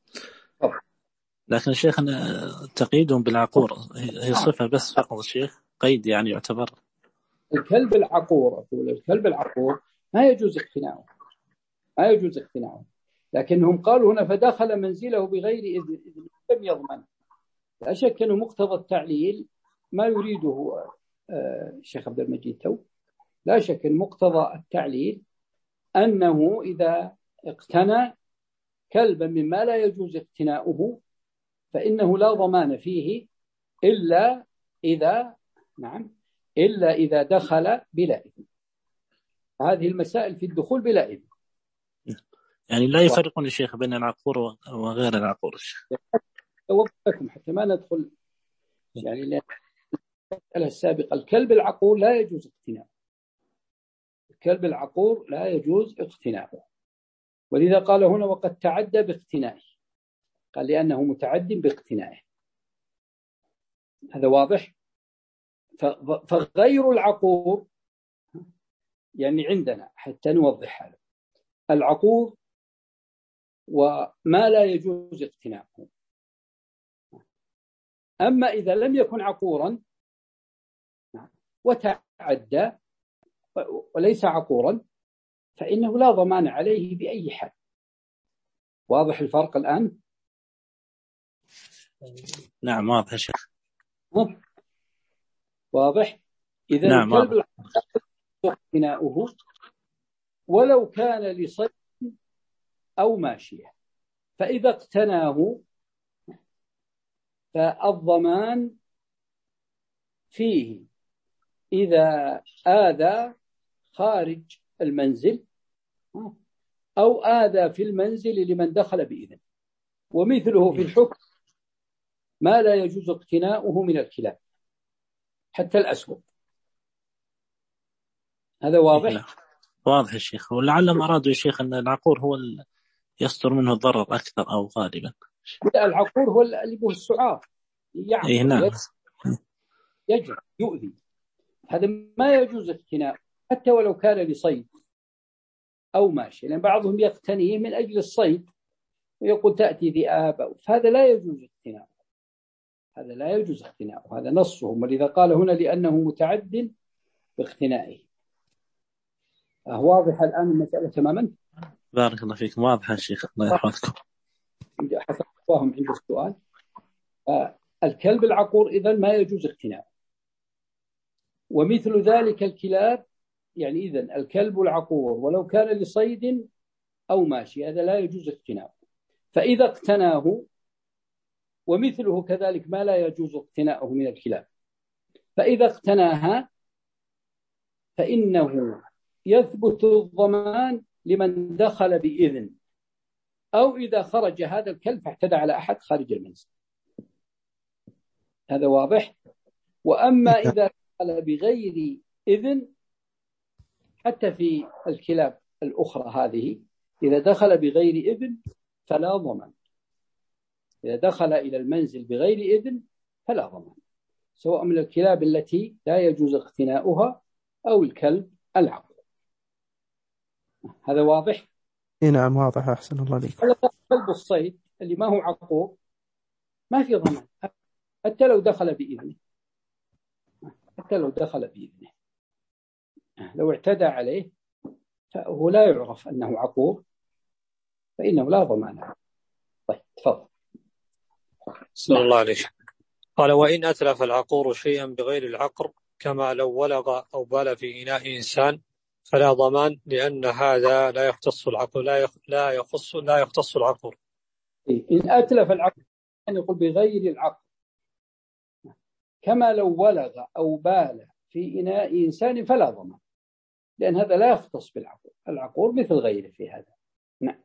لكن شيخنا تقييدهم بالعقور هي صفة بس فقط الشيخ، قيد يعني يعتبر. الكلب العقور أقول الكلب العقور ما يجوز اقتناؤه، ما يجوز اقتناؤه. لكنهم قالوا هنا فدخل منزله بغير إذن لم يضمن. لا شك أنه مقتضى التعليل ما يريده الشيخ عبد المجيد تو. لا شك أن مقتضى التعليل أنه إذا اقتنى كلبا مما لا يجوز اقتناؤه فإنه لا ضمان فيه إلا إذا نعم إلا إذا دخل بلا إذن. هذه المسائل في الدخول بلا إذن. يعني لا يفرقون الشيخ بين العقور وغير العقور. أوضحكم حتى ما ندخل يعني المسألة السابقة. الكلب العقور لا يجوز اقتناؤه. الكلب العقور لا يجوز اقتناؤه، ولذا قال هنا وقد تعدى باقتنائه، قال لأنه متعد باقتنائه. هذا واضح. فغير العقور يعني عندنا حتى نوضح هذا العقور وما لا يجوز اقتناؤه. أما إذا لم يكن عقورا وتعدى وليس عقورا فإنه لا ضمان عليه بأي حال. واضح الفرق الآن؟ نعم واضح يا شيخ. واضح. إذا نعم الكلب اقتناؤه ولو كان لصيد أو ماشية، فإذا اقتناه فالضمان فيه إذا آذى خارج المنزل أو آذى في المنزل لمن دخل بإذن. ومثله في الحكم ما لا يجوز اقتناؤه من الكلاب حتى الأسود. هذا واضح؟ واضح يا شيخ. ولعلهم أرادوا يا شيخ أن العقور هو يصدر منه الضرر أكثر أو غالبا. لا، العقور هو اللي به السعار يعقر إيه نعم. يجري يؤذي. هذا ما يجوز اقتناء حتى ولو كان لصيد أو ماشي، لأن بعضهم يقتنيه من أجل الصيد ويقول تأتي ذئاب، فهذا لا يجوز اقتناء. هذا لا يجوز اقتناء، هذا نصهم. ولذا قال هنا لأنه متعد باقتنائه. واضح الآن المسألة تماما؟ بارك الله فيكم. واضح يا شيخ، الله يحفظكم. حسب فهم عند السؤال. الكلب العقور إذن ما يجوز اقتناء، ومثل ذلك الكلاب يعني إذن الكلب العقور ولو كان لصيد أو ماشي هذا لا يجوز اقتناء. فإذا اقتناه ومثله كذلك ما لا يجوز اقتناؤه من الكلاب، فإذا اقتناها فإنه يثبت الضمان لمن دخل بإذن أو إذا خرج هذا الكلب فاعتدى على أحد خارج المنزل. هذا واضح. وأما إذا دخل بغير إذن حتى في الكلاب الأخرى هذه إذا دخل بغير إذن فلا ضمان. إذا دخل إلى المنزل بغير إذن فلا ضمان، سواء من الكلاب التي لا يجوز اقتناؤها أو الكلب العقور. هذا واضح؟ نعم واضح. أحسن الله عليك. كلب الصيد اللي ما هو عقور ما في ضمان حتى لو دخل بإذنه، حتى لو دخل بإذنه لو اعتدى عليه فهو لا يعرف أنه عقور فإنه لا ضمان. طيب تفضل. صلى الله عليه وسلم. قال وإن أتلف العقور شيئا بغير العقر كما لو ولغ أو بال في إناء إنسان فلا ضمان، لأن هذا لا يختص العقور لا لا يخص لا يختص العقور. إن أتلف العقر يعني يقول بغير العقر كما لو ولغ أو بال في إناء إنسان فلا ضمان، لأن هذا لا يختص بالعقور. العقور مثل غيره في هذا. نعم.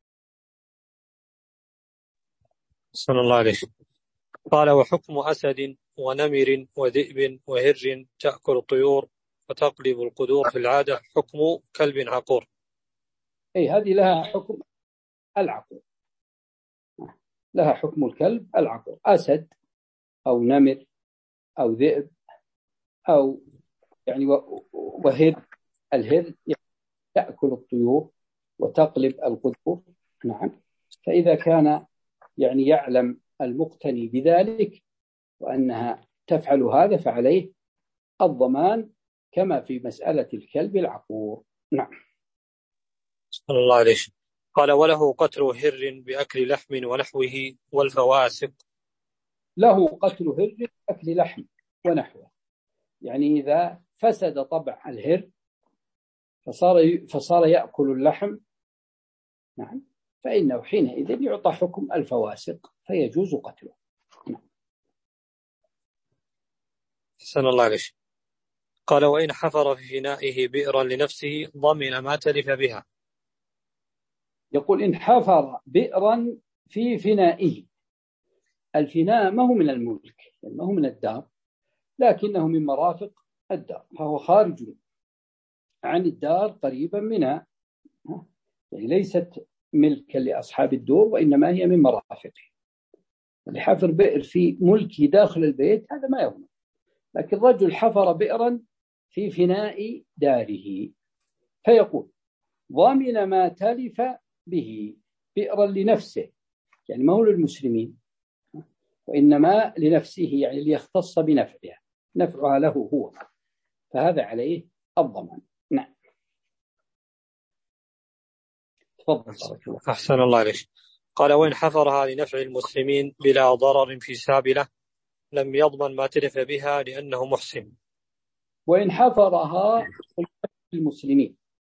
صلى الله عليه وسلم. قال وحكم أسد ونمر وذئب وهر تأكل الطيور وتقلب القدور في العادة حكم كلب عقور. أي هذه لها حكم العقور، لها حكم الكلب العقور. أسد أو نمر أو ذئب أو يعني وهر. الهر تأكل الطيور وتقلب القدور. نعم. فإذا كان يعني يعلم المقتني بذلك وأنها تفعل هذا فعليه الضمان كما في مسألة الكلب العقور. نعم. الله عليه. قال وله قتل هر بأكل لحم ونحوه والفواسق. له قتل هر بأكل لحم ونحوه، يعني إذا فسد طبع الهر فصار فصار يأكل اللحم، نعم، فإنه حينئذ يعطى حكم الفواسق فيجوز قتله. نعم. أحسن الله عليه. قال وإن حفر في فنائه بئرا لنفسه ضمن ما تلف بها. يقول إن حفر بئرا في فنائه، الفناء ما هو من الملك، يعني ما هو من الدار، لكنه من مرافق الدار، فهو خارج عن الدار قريبا منها، يعني ليست ملكا لأصحاب الدور وإنما هي من مرافقه. لحفر بئر في ملكه داخل البيت هذا ما يضمن، لكن رجل حفر بئرا في فناء داره فيقول ضمن ما تلف به، بئرا لنفسه يعني ما هو للمسلمين وإنما لنفسه، يعني ليختص بنفعها، نفعها له هو، فهذا عليه الضمان. نعم. تفضل. أحسن الله عليك. قال وإن حفرها لنفع المسلمين بلا ضرر في سابلة لم يضمن ما تلف بها لأنه محسن. وإن حفرها المسلمين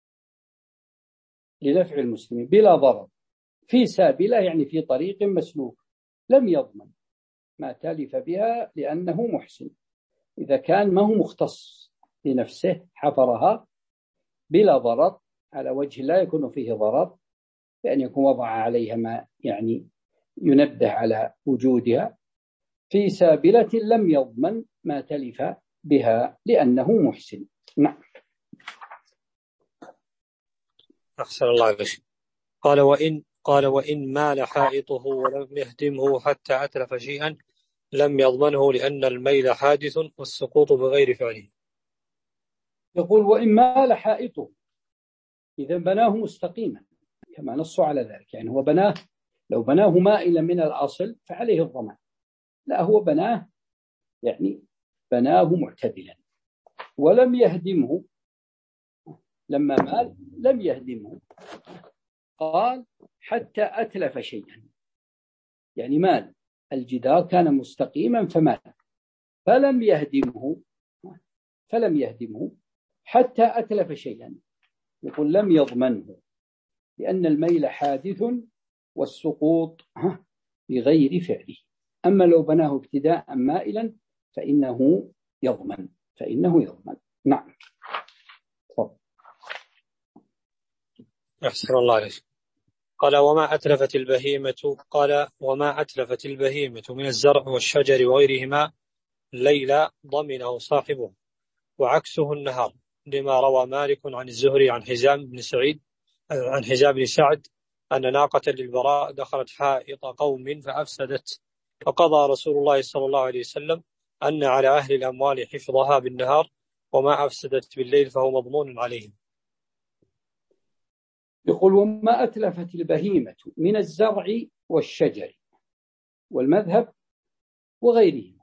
لنفع المسلمين بلا ضرر في سابلة يعني في طريق مسلوك لم يضمن ما تلف بها لأنه محسن. إذا كان ما هو مختص لنفسه حفرها بلا ضرر على وجه لا يكون فيه ضرر، بأن يكون وضع عليها ما يعني ينبه على وجودها، في سابلة لم يضمن ما تلف بها لأنه محسن. نعم. أحسن الله عليك. قال وإن قال وإن مال حائطه ولم يهدمه حتى أتلف شيئا لم يضمنه لأن الميل حادث والسقوط بغير فعله. يقول وإن مال حائطه، إذا بناه مستقيما كما نص على ذلك، يعني هو بناه، لو بناه مائلا من الأصل فعليه الضمان، لا هو بناه يعني بناه معتدلا ولم يهدمه، لما مال لم يهدمه، قال حتى أتلف شيئا، يعني مال الجدار كان مستقيما فمال فلم يهدمه فلم يهدمه حتى أتلف شيئا، يقول لم يضمنه لأن الميل حادث والسقوط بغير فعله. أما لو بناه ابتداء مائلا فإنه يضمن فإنه يضمن. نعم. طب. أحسن الله عليك. قال وما أتلفت البهيمة قال وما أتلفت البهيمة من الزرع والشجر وغيرهما ليلة ضمنه صاحبه، وعكسه النهار، لما روى مالك عن الزهري عن حزام بن سعيد عن حزام بن سعد أن ناقة للبراء دخلت حائط قوم فأفسدت، فقضى رسول الله صلى الله عليه وسلم أن على أهل الأموال حفظها بالنهار وما أفسدت بالليل فهو مضمون عليهم. يقول وما أتلفت البهيمة من الزرع والشجر والمذهب وغيرهما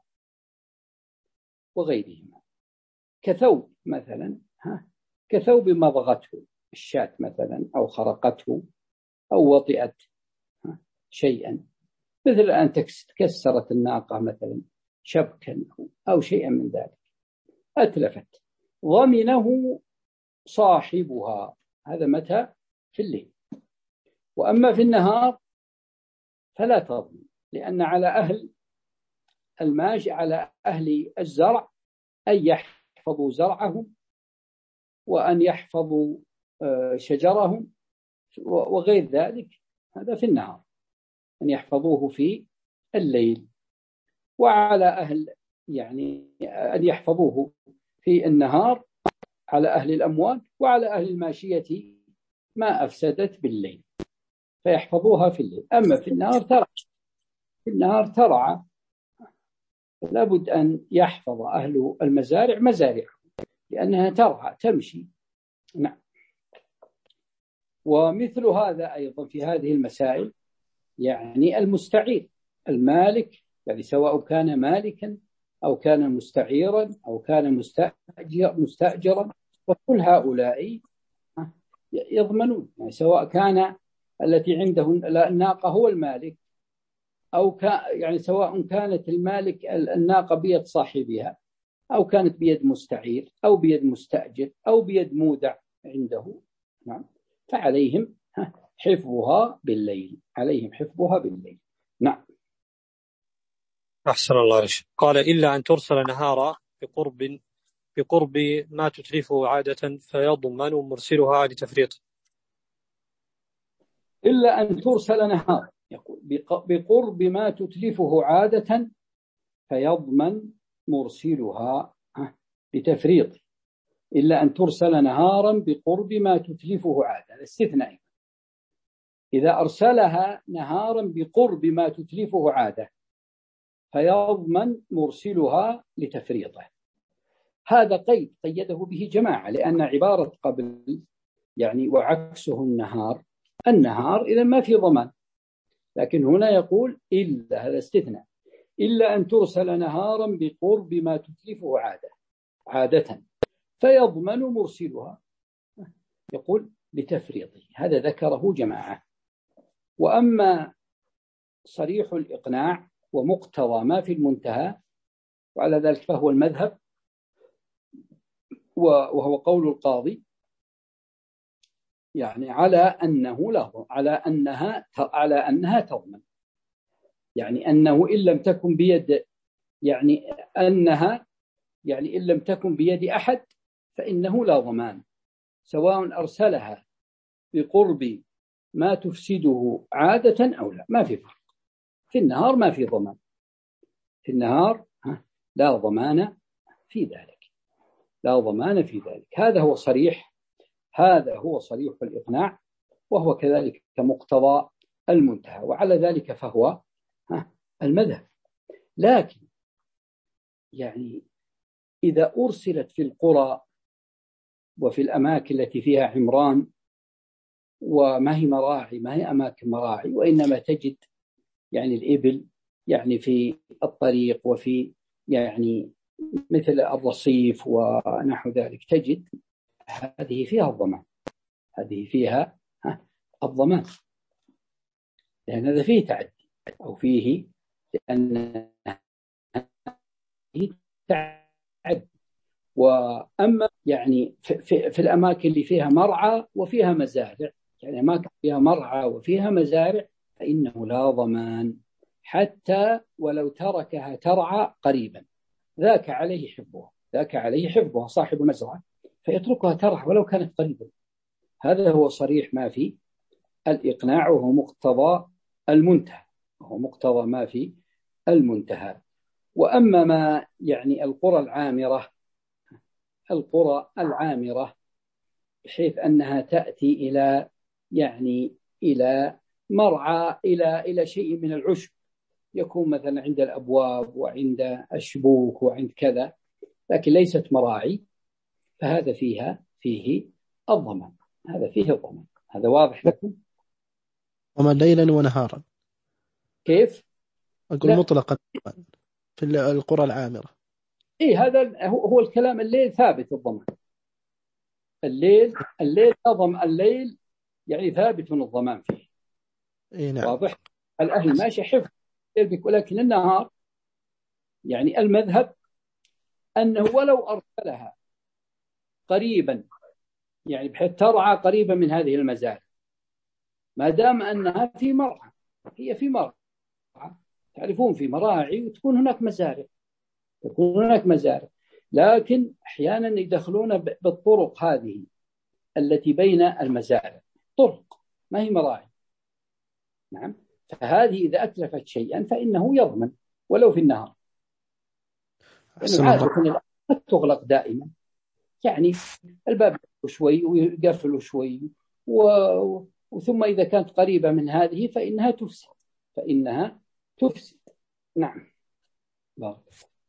وغيرهما كثوب مثلا، ها كثوب مضغته الشاة مثلا أو خرقته أو وطئت شيئا، مثل أن تكسرت الناقة مثلا شبكا أو شيئا من ذلك أتلفت، ضمنه صاحبها، هذا متى؟ في الليل. وأما في النهار فلا تضمن، لأن على أهل الماشي على أهل الزرع أن يحفظوا زرعهم وأن يحفظوا شجرهم وغير ذلك، هذا في النهار، أن يحفظوه في الليل. وعلى أهل يعني أن يحفظوه في النهار على أهل الأموال، وعلى أهل الماشية ما أفسدت بالليل فيحفظوها في الليل. أما في النهار ترعى في النهار ترعى لابد أن يحفظ أهل المزارع مزارعهم لأنها ترعى تمشي. نعم. ومثل هذا أيضا في هذه المسائل يعني المستعير المالك، يعني سواء كان مالكا أو كان مستعيرا أو كان مستأجر مستأجرا، وكل هؤلاء يضمنون، يعني سواء كان التي عنده الناقة هو المالك، أو كان يعني سواء كانت المالك الناقة بيد صاحبها، أو كانت بيد مستعير، أو بيد مستأجر، أو بيد مودع عنده، نعم، فعليهم حفظها بالليل، عليهم حفظها بالليل. نعم. أحسن الله عليك. قال إلا أن ترسل نهارا بقرب بقرب ما تتلفه عادة فيضمن مرسلها لتفريطه. إلا أن ترسل نهارا، يقول بقرب ما تتلفه عادة فيضمن مرسلها لتفريطه. إلا أن ترسل نهارا بقرب ما تتلفه عادة، الاستثناء إذا أرسلها نهارا بقرب ما تتلفه عادة فيضمن مرسلها لتفريطه. هذا قيد قيده به جماعة، لأن عبارة قبل يعني وعكسه النهار، النهار إذا ما في ضمان، لكن هنا يقول إلا، هذا استثناء، إلا أن ترسل نهارا بقرب ما تتلفه عادة عادة فيضمن مرسلها، يقول لتفريطه. هذا ذكره جماعة. وأما صريح الإقناع ومقتضى ما في المنتهى، وعلى ذلك فهو المذهب وهو قول القاضي، يعني على أنه لا على أنها على أنها تضمن، يعني أنه إن لم تكن بيد، يعني أنها يعني إن لم تكن بيد أحد فإنه لا ضمان، سواء أرسلها بقرب ما تفسده عادة أو لا، ما في فرق. في النهار ما في ضمان، في النهار لا ضمان في ذلك، لا ضمان في ذلك. هذا هو صريح هذا هو صريح الإقناع، وهو كذلك مقتضى المنتهى، وعلى ذلك فهو المذهب. لكن يعني إذا أرسلت في القرى وفي الأماكن التي فيها عمران وما هي مراعي، ما هي أماكن مراعي، وإنما تجد يعني الإبل يعني في الطريق وفي يعني مثل الرصيف ونحو ذلك، تجد هذه فيها الضمان، هذه فيها الضمان، لأن هذا فيه تعدي أو فيه لأن تعدي. وأما يعني في, في, في الأماكن اللي فيها مرعى وفيها مزارع، يعني أماكن فيها مرعى وفيها مزارع فإنه لا ضمان، حتى ولو تركها ترعى قريبا، ذاك عليه حفظها ذاك عليه حفظها صاحب المزرعة، فيتركها ترعى ولو كانت قريبا. هذا هو صريح ما في الإقناع، وهو مقتضى المنتهى، وهو مقتضى ما في المنتهى. وأما ما يعني القرى العامرة القرى العامرة بحيث أنها تأتي إلى يعني إلى مرعى، إلى إلى شيء من العشب، يكون مثلا عند الأبواب وعند الشبوك وعند كذا، لكن ليست مراعي، فهذا فيها فيه الضمان، هذا فيه الضمان. هذا واضح لكم؟ وما ليلا ونهارا كيف؟ أقول مطلقا في القرى العامرة. إيه، هذا هو الكلام. الليل ثابت الضمان، الليل الليل أضم الليل يعني ثابت من الضمان فيه. إيه نعم. واضح. الأهل ماشي حفظ، ولكن النهار يعني المذهب أنه ولو أرسلها قريبا، يعني بحيث ترعى قريبا من هذه المزارع، ما دام أنها في مرعى، هي في مرعى، تعرفون في مراعي وتكون هناك مزارع، تكون هناك مزارع، لكن أحيانا يدخلون بالطرق هذه التي بين المزارع، طرق ما هي مراعي. نعم. فهذه إذا أتلفت شيئا فإنه يضمن ولو في النهار، لأنه عادة تغلق دائما، يعني الباب شوي ويقفل شوي، و... وثم إذا كانت قريبة من هذه فإنها تفسد فإنها تفسد. نعم. بارك.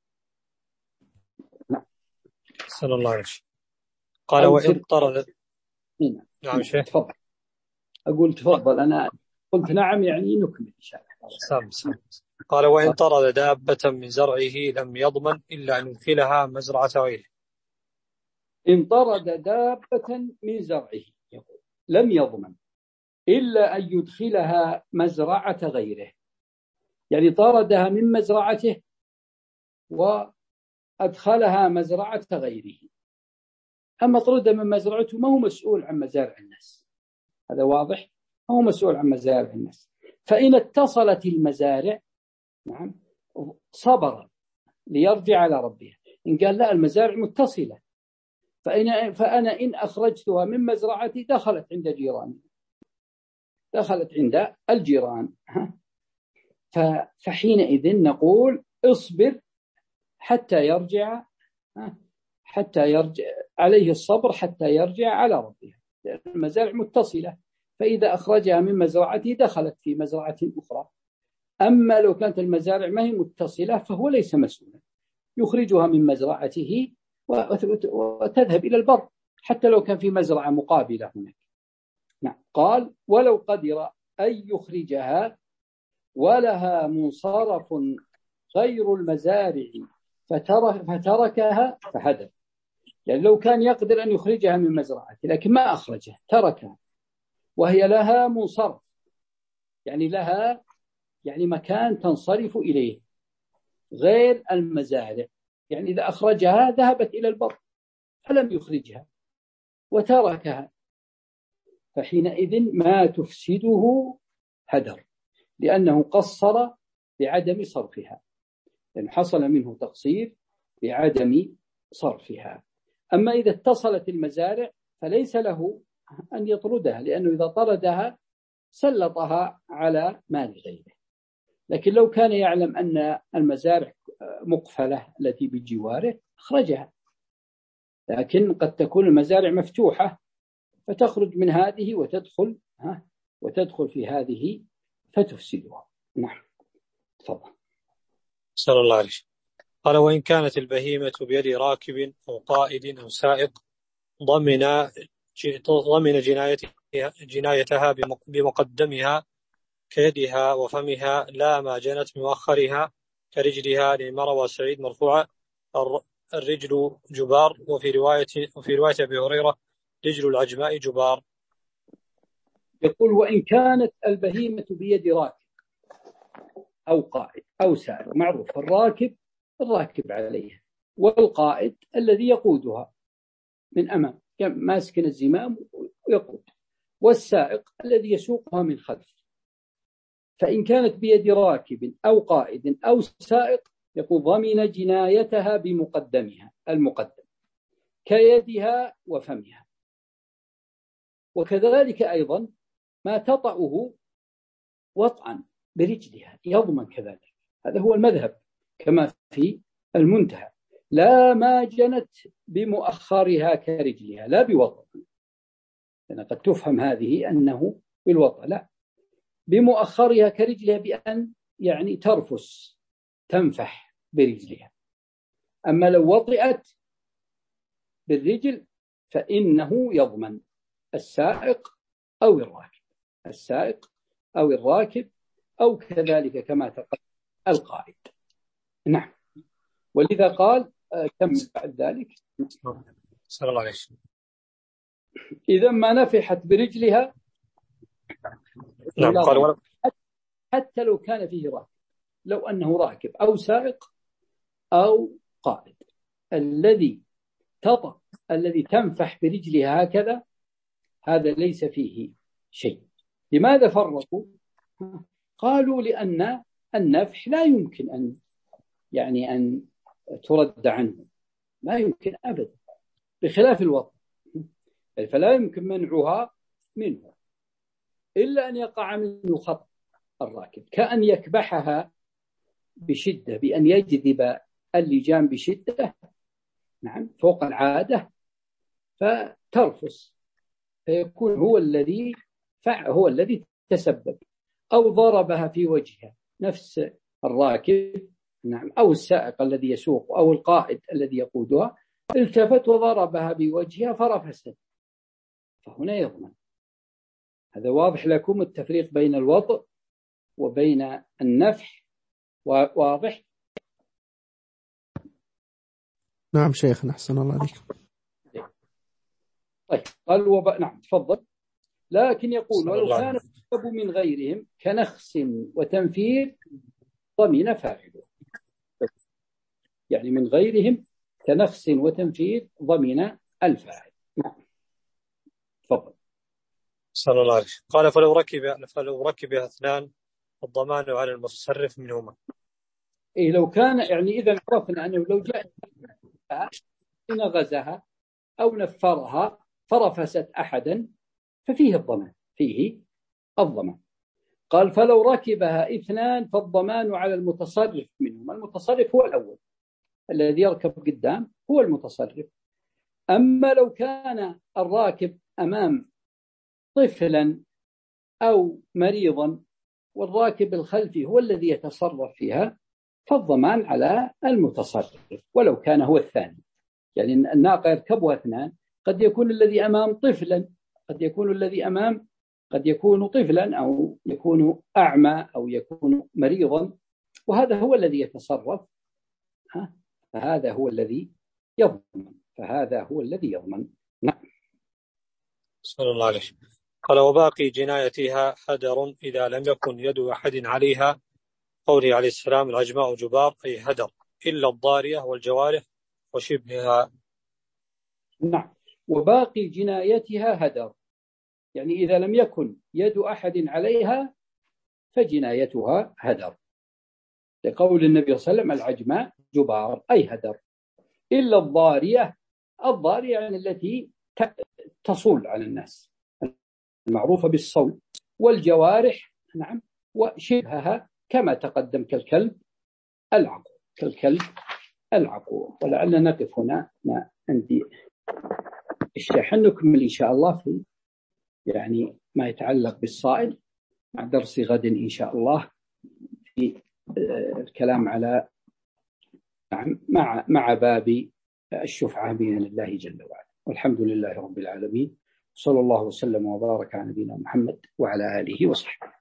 نعم. صلى الله عليه وسلم. قال وإن طرد. نعم. نعم شيخ. تفضل. أقول تفضل، أنا قلت نعم يعني نكمل إن شاء الله. سام سام. قال وإن طرد دابة من زرعه لم يضمن إلا أن يدخلها مزرعة غيره. إن طرد دابة من زرعه، يقول لم يضمن إلا أن يدخلها مزرعة غيره، يعني طردها من مزرعته وأدخلها مزرعة غيره. أما طرد من مزرعته ما هو مسؤول عن مزارع الناس، هذا واضح، ما هو مسؤول عن مزارع الناس. فإن اتصلت المزارع نعم صبر ليرجع على ربها. إن قال لا المزارع متصلة فإن فأنا إن أخرجتها من مزرعتي دخلت عند جيراني، دخلت عند الجيران، فحينئذ نقول اصبر حتى يرجع، حتى يرجع عليه الصبر حتى يرجع على ربها، لأن المزارع متصلة، فإذا أخرجها من مزرعته دخلت في مزرعة أخرى. أما لو كانت المزارع ما هي متصلة فهو ليس مسؤولا، يخرجها من مزرعته وتذهب إلى البر حتى لو كان في مزرعة مقابلة هناك. نعم. قال ولو قدر أن يخرجها ولها منصرف غير المزارع فترك فتركها فهدر، يعني لو كان يقدر أن يخرجها من مزرعته لكن ما أخرجها تركها وهي لها منصرف، يعني لها يعني مكان تنصرف إليه غير المزارع، يعني إذا أخرجها ذهبت إلى البر فلم يخرجها وتركها، فحينئذ ما تفسده هدر، لأنه قصر بعدم صرفها، لأنه حصل منه تقصير بعدم صرفها. أما إذا اتصلت المزارع فليس له أن يطردها، لأنه إذا طردها سلطها على مال غيره. لكن لو كان يعلم أن المزارع مقفلة التي بجواره أخرجها، لكن قد تكون المزارع مفتوحة فتخرج من هذه وتدخل ها وتدخل في هذه فتفسدها. نعم تفضل. صلى الله عليه وسلم. قال وإن كانت البهيمة بيد راكب أو قائد أو سائق ضمن ضمن جنايتها جنايتها بمقدمها كيدها وفمها لا ما جنت مؤخرها كرجلها، لما روى سعيد مرفوعا الرجل جبار، وفي رواية وفي رواية أبي هريرة رجل العجماء جبار. يقول وإن كانت البهيمة بيد راكب أو قائد أو سائق، معروف الراكب الراكب عليها، والقائد الذي يقودها من أمام ماسك الزمام ويقود، والسائق الذي يسوقها من خلف. فإن كانت بيد راكب أو قائد أو سائق يقول ضمن جنايتها بمقدمها المقدم كيدها وفمها، وكذلك أيضا ما تطأه وطئا برجلها يضمن كذلك، هذا هو المذهب كما في المنتهى، لا ما جنت بمؤخرها كرجلها، لا بوطأ، لأن قد تفهم هذه أنه بالوطأ، لا بمؤخرها كرجلها بأن يعني ترفس تنفح برجلها. أما لو وطئت بالرجل فإنه يضمن السائق أو الراكب، السائق أو الراكب أو كذلك كما تقدم القائد. نعم. ولذا قال كم بعد ذلك صلى الله عليه وسلم إذا ما نفحت برجلها نعم. قال حتى لو كان فيه راكب، لو أنه راكب أو سائق أو قائد، الذي تطأ الذي تنفح برجلها هكذا هذا ليس فيه شيء. لماذا فرقوا؟ قالوا لأن النفح لا يمكن أن يعني أن ترد عنه، لا يمكن أبدا، بخلاف الوطء فلا يمكن منعها منه إلا أن يقع منه خطأ الراكب، كأن يكبحها بشدة بأن يجذب اللجام بشدة نعم فوق العادة فترفس، فيكون هو الذي فعل هو الذي تسبب، أو ضربها في وجهها نفس الراكب نعم أو السائق الذي يسوق أو القائد الذي يقودها التفت وضربها بوجهها فرفست، فهنا يضمن. هذا واضح لكم التفريق بين الوطء وبين النفح، واضح؟ نعم شيخنا أحسن الله عليكم. طيب قال وب... نعم تفضل. لكن يقول ولو كان السبب من غيرهم كنخس وتنفير ضمن فاعله، يعني من غيرهم كنخس وتنفير ضمن الفاعل. تفضل. صلى الله عليه وسلم. قال فلو ركب فلو ركب اثنان الضمان على المتصرف منهما. إيه لو كان يعني إذا عرفنا أنه لو جاء نغزها أو نفرها فرفست أحدا ففيه الضمان، فيه الضمان. قال فلو ركبها اثنان فالضمان على المتصرف منهما. المتصرف هو الأول الذي يركب قدام، هو المتصرف. أما لو كان الراكب أمام طفلا أو مريضا والراكب الخلفي هو الذي يتصرف فيها فالضمان على المتصرف ولو كان هو الثاني. يعني الناقة يركبها اثنان، قد يكون الذي أمام طفلا، قد يكون الذي أمام قد يكون طفلا أو يكون أعمى أو يكون مريضا، وهذا هو الذي يتصرف، فهذا هو الذي يضمن فهذا هو الذي يضمن. نعم. صلى الله عليه وسلم. قال وباقي جنايتها هدر إذا لم يكن يد أحد عليها، قوله عليه السلام العجماء جبار، أي هدر إلا الضارية والجوارح وشبهها. نعم. وباقي جنايتها هدر، يعني إذا لم يكن يد أحد عليها فجنايتها هدر، لقول النبي صلى الله عليه وسلم العجماء جبار أي هدر إلا الضارية. الضارية يعني التي تصول على الناس المعروفة بالصول، والجوارح نعم وشبهها كما تقدم كالكلب العقور كالكلب العقور. ولعلنا نقف هنا، ما عندي الشحن، نكمل إن شاء الله في يعني ما يتعلق بالصائد مع درس غد إن شاء الله في الكلام على مع مع باب الشفعة بإذن الله جل وعلا. والحمد لله رب العالمين، صلى الله وسلم وبارك على نبينا محمد وعلى آله وصحبه.